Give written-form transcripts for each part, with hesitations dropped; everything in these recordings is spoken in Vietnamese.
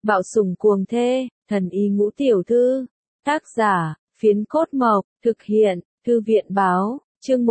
Bạo sủng cuồng thê, thần y ngũ tiểu thư. Tác giả, Phiến Cốt Mộc, thực hiện, Thư viện báo, chương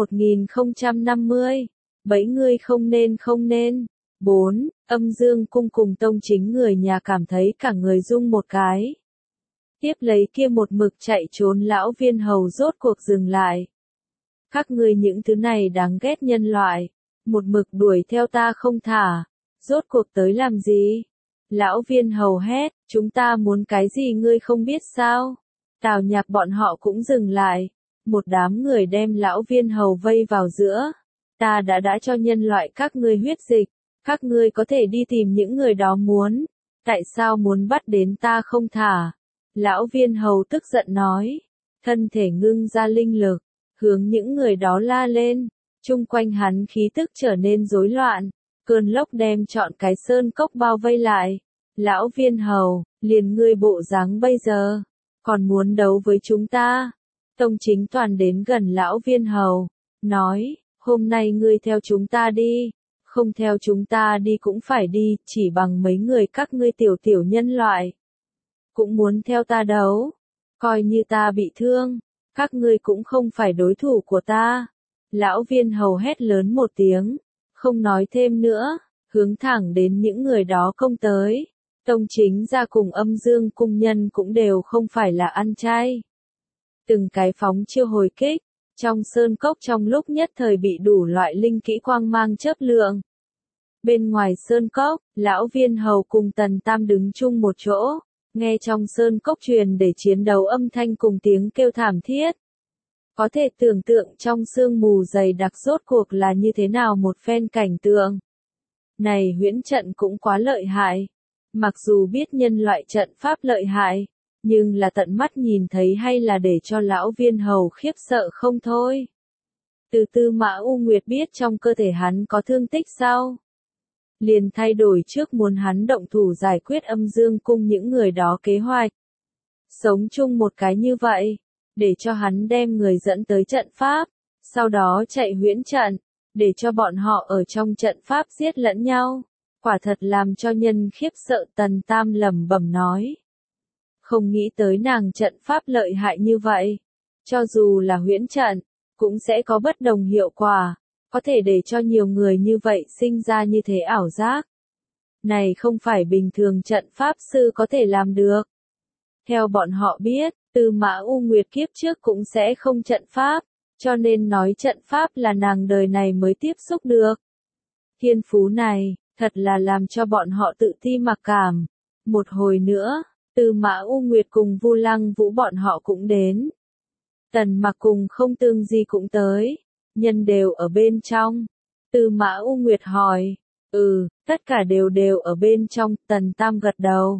1050. Bẫy ngươi không nên. 4. Âm Dương Cung cùng Tông Chính người nhà cảm thấy cả người rung một cái. Tiếp lấy kia một mực chạy trốn lão viên hầu rốt cuộc dừng lại. Các ngươi những thứ này đáng ghét nhân loại, một mực đuổi theo ta không thả, rốt cuộc tới làm gì? Lão viên hầu hét, chúng ta muốn cái gì ngươi không biết sao? Tào Nhạc bọn họ cũng dừng lại, một đám người đem lão viên hầu vây vào giữa. Ta đã cho nhân loại các ngươi huyết dịch, các ngươi có thể đi tìm những người đó muốn, tại sao muốn bắt đến ta không thả? Lão viên hầu tức giận nói, thân thể ngưng ra linh lực, hướng những người đó la lên, chung quanh hắn khí tức trở nên rối loạn, cơn lốc đem trọn cái sơn cốc bao vây lại. Lão viên hầu, liền ngươi bộ dáng bây giờ, còn muốn đấu với chúng ta? Tông Chính Toàn đến gần lão viên hầu, nói, hôm nay ngươi theo chúng ta đi, không theo chúng ta đi cũng phải đi, chỉ bằng mấy người các ngươi tiểu nhân loại. Cũng muốn theo ta đấu, coi như ta bị thương, các ngươi cũng không phải đối thủ của ta. Lão viên hầu hét lớn một tiếng, không nói thêm nữa, hướng thẳng đến những người đó công tới. Tông Chính ra cùng Âm Dương cung nhân cũng đều không phải là ăn chay. Từng cái phóng chiêu hồi kích, trong sơn cốc trong lúc nhất thời bị đủ loại linh kỹ quang mang chớp lượng. Bên ngoài sơn cốc, lão viên hầu cùng Tần Tam đứng chung một chỗ, nghe trong sơn cốc truyền để chiến đấu âm thanh cùng tiếng kêu thảm thiết. Có thể tưởng tượng trong sương mù dày đặc rốt cuộc là như thế nào một phen cảnh tượng. Này huyễn trận cũng quá lợi hại. Mặc dù biết nhân loại trận pháp lợi hại, nhưng là tận mắt nhìn thấy hay là để cho lão viên hầu khiếp sợ không thôi. Từ Tư Mã U Nguyệt biết trong cơ thể hắn có thương tích sau, liền thay đổi trước muốn hắn động thủ giải quyết Âm Dương cung những người đó kế hoạch. Sống chung một cái như vậy, để cho hắn đem người dẫn tới trận pháp, sau đó chạy huyễn trận, để cho bọn họ ở trong trận pháp giết lẫn nhau. Quả thật làm cho nhân khiếp sợ. Tần Tam lẩm bẩm nói. Không nghĩ tới nàng trận pháp lợi hại như vậy. Cho dù là huyễn trận, cũng sẽ có bất đồng hiệu quả, có thể để cho nhiều người như vậy sinh ra như thế ảo giác. Này không phải bình thường trận pháp sư có thể làm được. Theo bọn họ biết, Tư Mã U Nguyệt kiếp trước cũng sẽ không trận pháp, cho nên nói trận pháp là nàng đời này mới tiếp xúc được. Thiên phú này, thật là làm cho bọn họ tự ti mặc cảm. Một hồi nữa, Tư Mã U Nguyệt cùng Vu Lăng Vũ bọn họ cũng đến. Tần Mặc cùng Không Tương Di cũng tới, nhân đều ở bên trong. Tư Mã U Nguyệt hỏi, tất cả đều ở bên trong. Tần Tam gật đầu.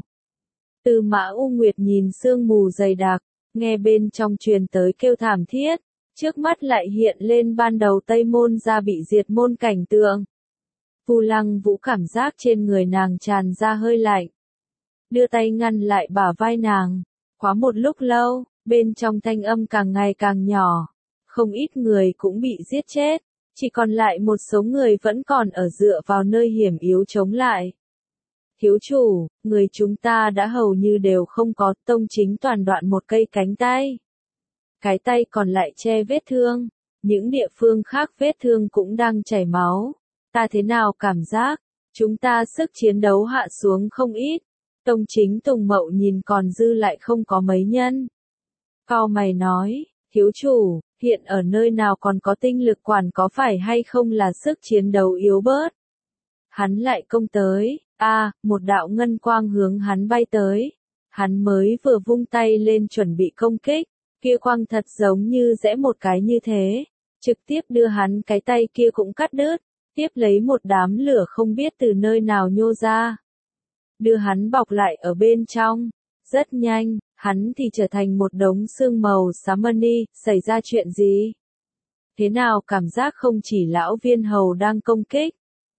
Tư Mã U Nguyệt nhìn sương mù dày đặc, nghe bên trong truyền tới kêu thảm thiết, trước mắt lại hiện lên ban đầu Tây Môn gia bị diệt môn cảnh tượng. Vu Lăng Vũ cảm giác trên người nàng tràn ra hơi lạnh, đưa tay ngăn lại bả vai nàng. Quá một lúc lâu, bên trong thanh âm càng ngày càng nhỏ, không ít người cũng bị giết chết, chỉ còn lại một số người vẫn còn ở dựa vào nơi hiểm yếu chống lại. Thiếu chủ, người chúng ta đã hầu như đều không có. Tông Chính Toàn đoạn một cây cánh tay, cái tay còn lại che vết thương, những địa phương khác vết thương cũng đang chảy máu. Ta thế nào cảm giác, chúng ta sức chiến đấu hạ xuống không ít. Tông Chính Tùng Mậu nhìn còn dư lại không có mấy nhân. Cau mày nói, thiếu chủ, hiện ở nơi nào còn có tinh lực quản, có phải hay không là sức chiến đấu yếu bớt? Hắn lại công tới, một đạo ngân quang hướng hắn bay tới. Hắn mới vừa vung tay lên chuẩn bị công kích, kia quang thật giống như rẽ một cái như thế, trực tiếp đưa hắn cái tay kia cũng cắt đứt. Tiếp lấy một đám lửa không biết từ nơi nào nhô ra, đưa hắn bọc lại ở bên trong. Rất nhanh, hắn thì trở thành một đống sương màu xám mani. Xảy ra chuyện gì? Thế nào cảm giác không chỉ lão viên hầu đang công kích?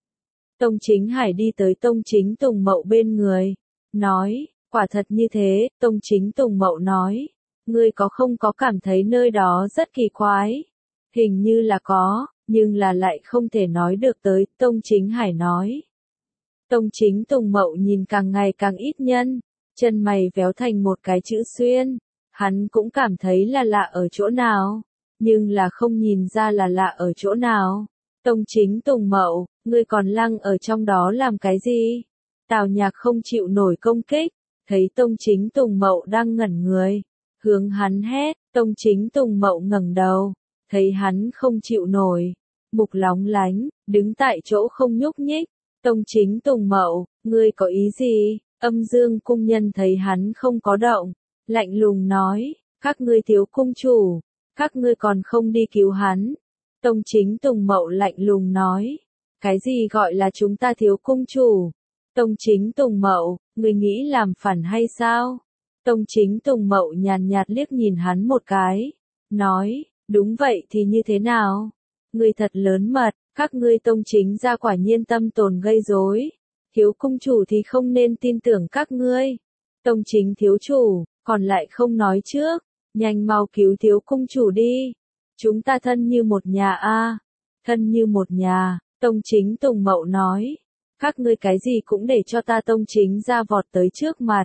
Tông Chính Hải đi tới Tông Chính Tùng Mậu bên người, nói, quả thật như thế. Tông Chính Tùng Mậu nói, ngươi có không có cảm thấy nơi đó rất kỳ quái? Hình như là có, nhưng là lại không thể nói được tới. Tông Chính Hải nói, Tông Chính Tùng Mậu nhìn càng ngày càng ít nhân, chân mày véo thành một cái chữ xuyên, hắn cũng cảm thấy là lạ ở chỗ nào, nhưng là không nhìn ra là lạ ở chỗ nào. Tông Chính Tùng Mậu, ngươi còn lăng ở trong đó làm cái gì? Tào Nhạc không chịu nổi công kích, thấy Tông Chính Tùng Mậu đang ngẩn người, hướng hắn hét. Tông Chính Tùng Mậu ngẩng đầu, thấy hắn không chịu nổi, mục lóng lánh, đứng tại chỗ không nhúc nhích. Tông Chính Tùng Mậu, ngươi có ý gì? Âm Dương cung nhân thấy hắn không có động, lạnh lùng nói, các ngươi thiếu cung chủ, các ngươi còn không đi cứu hắn. Tông Chính Tùng Mậu lạnh lùng nói, cái gì gọi là chúng ta thiếu cung chủ? Tông Chính Tùng Mậu, ngươi nghĩ làm phản hay sao? Tông Chính Tùng Mậu nhàn nhạt liếc nhìn hắn một cái, nói, đúng vậy thì như thế nào? Ngươi thật lớn mật, các ngươi Tông Chính gia quả nhiên tâm tồn gây rối. Thiếu cung chủ thì không nên tin tưởng các ngươi. Tông Chính thiếu chủ, còn lại không nói trước, nhanh mau cứu thiếu cung chủ đi. Chúng ta thân như một nhà a, thân như một nhà. Tông Chính Tùng Mậu nói, các ngươi cái gì cũng để cho ta Tông Chính ra vọt tới trước mặt.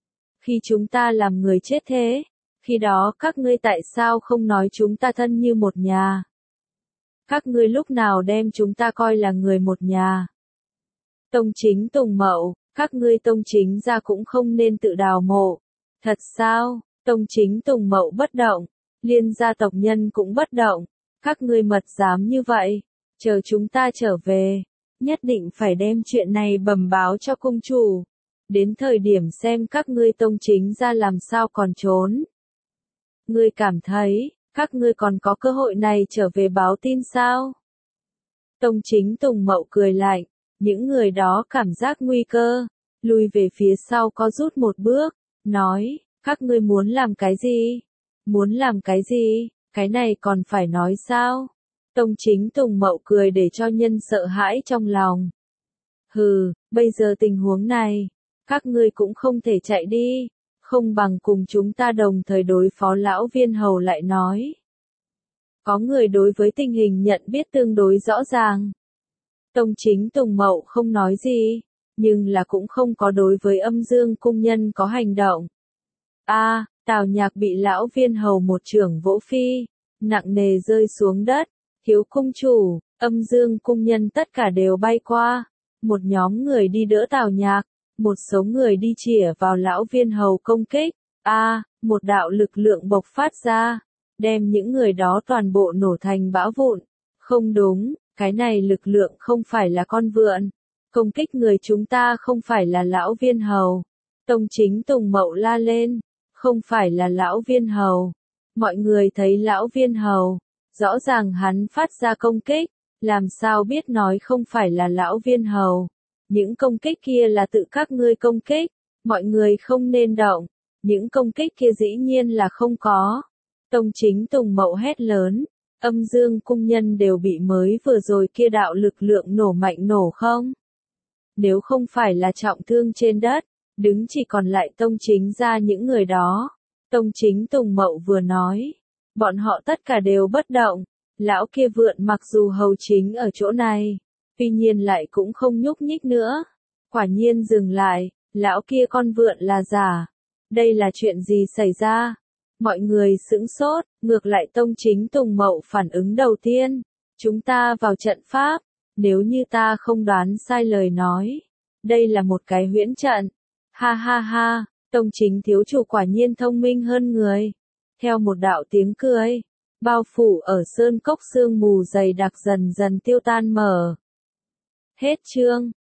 Khi chúng ta làm người chết thế, khi đó các ngươi tại sao không nói chúng ta thân như một nhà? Các ngươi lúc nào đem chúng ta coi là người một nhà? Tông Chính Tùng Mậu, các ngươi Tông Chính ra cũng không nên tự đào mộ. Thật sao? Tông Chính Tùng Mậu bất động, Liên gia tộc nhân cũng bất động. Các ngươi mật dám như vậy, chờ chúng ta trở về, nhất định phải đem chuyện này bẩm báo cho cung chủ. Đến thời điểm xem các ngươi Tông Chính ra làm sao còn trốn. Ngươi cảm thấy, các ngươi còn có cơ hội này trở về báo tin sao? Tông Chính Tùng Mậu cười lạnh, những người đó cảm giác nguy cơ, lùi về phía sau có rút một bước, nói, các ngươi muốn làm cái gì? Muốn làm cái gì? Cái này còn phải nói sao? Tông Chính Tùng Mậu cười để cho nhân sợ hãi trong lòng. Hừ, bây giờ tình huống này, các ngươi cũng không thể chạy đi, không bằng cùng chúng ta đồng thời đối phó lão Viên Hầu lại nói. Có người đối với tình hình nhận biết tương đối rõ ràng. Tông Chính Tùng Mậu không nói gì, nhưng là cũng không có đối với Âm Dương cung nhân có hành động. Tào Nhạc bị lão Viên Hầu một chưởng vỗ phi, nặng nề rơi xuống đất. Thiếu cung chủ, Âm Dương cung nhân tất cả đều bay qua. Một nhóm người đi đỡ Tào Nhạc, một số người đi chĩa vào lão Viên Hầu công kích. Một đạo lực lượng bộc phát ra, đem những người đó toàn bộ nổ thành bã vụn. Không đúng, cái này lực lượng không phải là con vượn. Công kích người chúng ta không phải là lão Viên Hầu. Tông Chính Tùng Mậu la lên, không phải là lão Viên Hầu. Mọi người thấy lão Viên Hầu, rõ ràng hắn phát ra công kích, làm sao biết nói không phải là lão Viên Hầu. Những công kích kia là tự các ngươi công kích, mọi người không nên động, những công kích kia dĩ nhiên là không có. Tông Chính Tùng Mậu hét lớn, Âm Dương cung nhân đều bị mới vừa rồi kia đạo lực lượng nổ mạnh nổ không? Nếu không phải là trọng thương trên đất, đứng chỉ còn lại Tông Chính ra những người đó. Tông Chính Tùng Mậu vừa nói, bọn họ tất cả đều bất động, lão kia vượn mặc dù hầu chính ở chỗ này, tuy nhiên lại cũng không nhúc nhích nữa. Quả nhiên dừng lại, lão kia con vượn là giả. Đây là chuyện gì xảy ra? Mọi người sững sốt, ngược lại Tông Chính Tùng Mậu phản ứng đầu tiên. Chúng ta vào trận pháp, nếu như ta không đoán sai lời nói. Đây là một cái huyễn trận. Ha ha ha, Tông Chính thiếu chủ quả nhiên thông minh hơn người. Theo một đạo tiếng cười, bao phủ ở sơn cốc sương mù dày đặc dần dần tiêu tan mở. Hết chương.